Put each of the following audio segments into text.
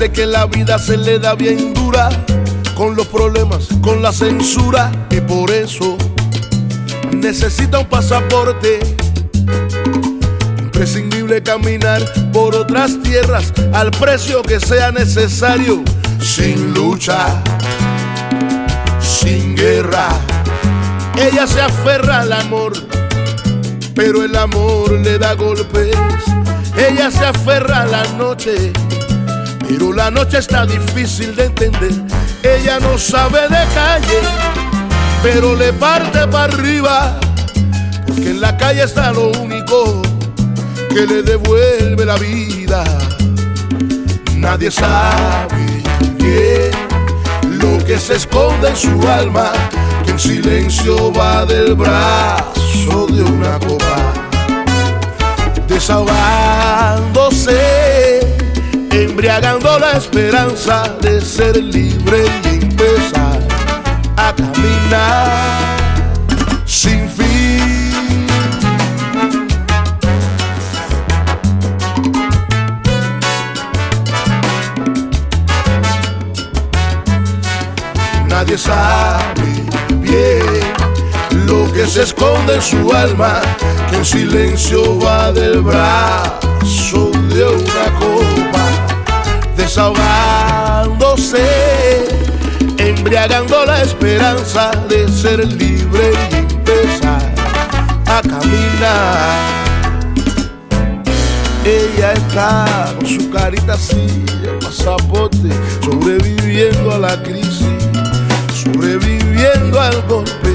Dice que la vida se le da bien dura, con los problemas, con la censura, y por eso necesita un pasaporte. Imprescindible caminar por otras tierras al precio que sea necesario, sin lucha, sin guerra. Ella se aferra al amor, pero el amor le da golpes. Ella se aferra a la noche, pero la noche está difícil de entender. Ella no sabe de calle, pero le parte para arriba, porque en la calle está lo único que le devuelve la vida. Nadie sabe bien lo que se esconde en su alma, que en silencio va del brazo de una copa, desahogándose, embriagando la esperanza de ser libre y empezar a caminar sin fin. Nadie sabe bien lo que se esconde en su alma, que en silencio va del brazo de una copa, desahogándose, embriagando la esperanza de ser libre y empezar a caminar. Ella está con su carita así, el pasaporte, sobreviviendo a la crisis, sobreviviendo al golpe.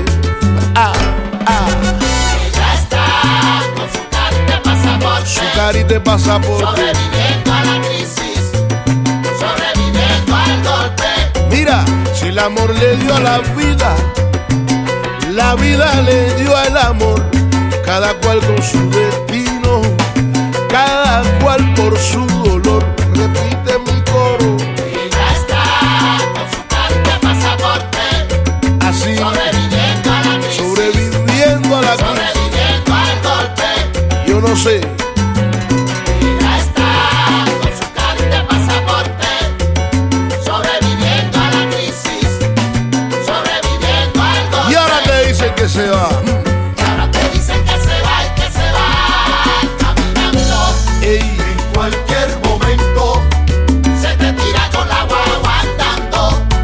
Ella está con su carita de pasaporte, su carita de pasaporte, sobreviviendo a la crisis, sobreviviendo al golpe. Mira, si el amor le dio a la vida le dio al amor. Cada cual con su destino, cada cual por su dolor. Repite mi coro. Ella está con su carita de pasaporte, Así, sobreviviendo a la crisis, sobreviviendo a la crisis. sobreviviendo al golpe. Yo no sé, Ella está con su carita de pasaporte, sobreviviendo a la crisis, sobreviviendo al golpe. y ahora te dicen que se va. Y ahora te dicen que se va y que se va caminando. Ey, En cualquier momento se te tira con la guagua andando.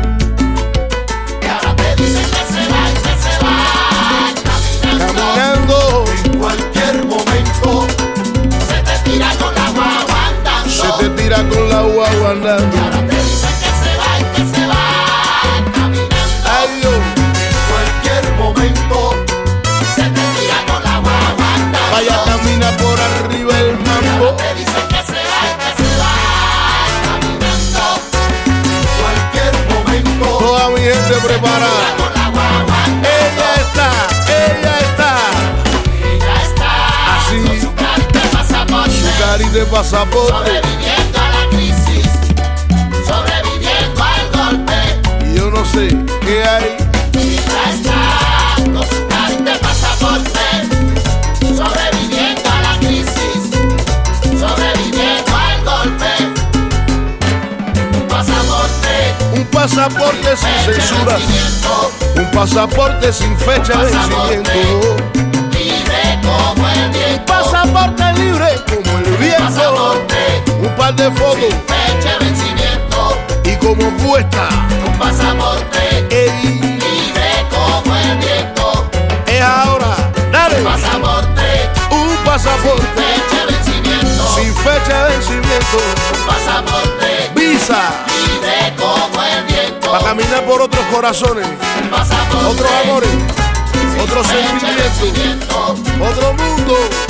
Y ahora te dicen que se va y que se va caminando. caminando, En cualquier momento se te tira con la guagua andando. se te tira con la guagua andando. Y ahora te dicen que se va y que se va caminando. Ay Dios, En cualquier momento se te tira con la guagua andando. vaya, camina por arriba el Y ahora mambo. te dicen que se va y que se va caminando. En cualquier momento Toda mi gente se tira preparada. con la guagua andando. Ella está. Ella está Así. con su carita de pasaporte, Su carita de pasaporte. sobreviviendo a la crisis, sobreviviendo al golpe. Y yo no sé qué hay. Ella está con su carita de pasaporte, sobreviviendo a la crisis, sobreviviendo al golpe. Un pasaporte sin censura, vencimiento, un pasaporte sin fecha de vencimiento, libre como el un viento, pasaporte libre como el viento, pasaporte un par de fotos fecha de vencimiento, y como cuesta. un pasaporte Ey, libre como el viento, es ahora, dale, pasaporte un pasaporte fecha de vencimiento, sin fecha de vencimiento, un pasaporte visa libre como el viento, para caminar por otros corazones, un pasaporte otros amores, sin otros fecha de sentimientos, vencimiento, otro mundo.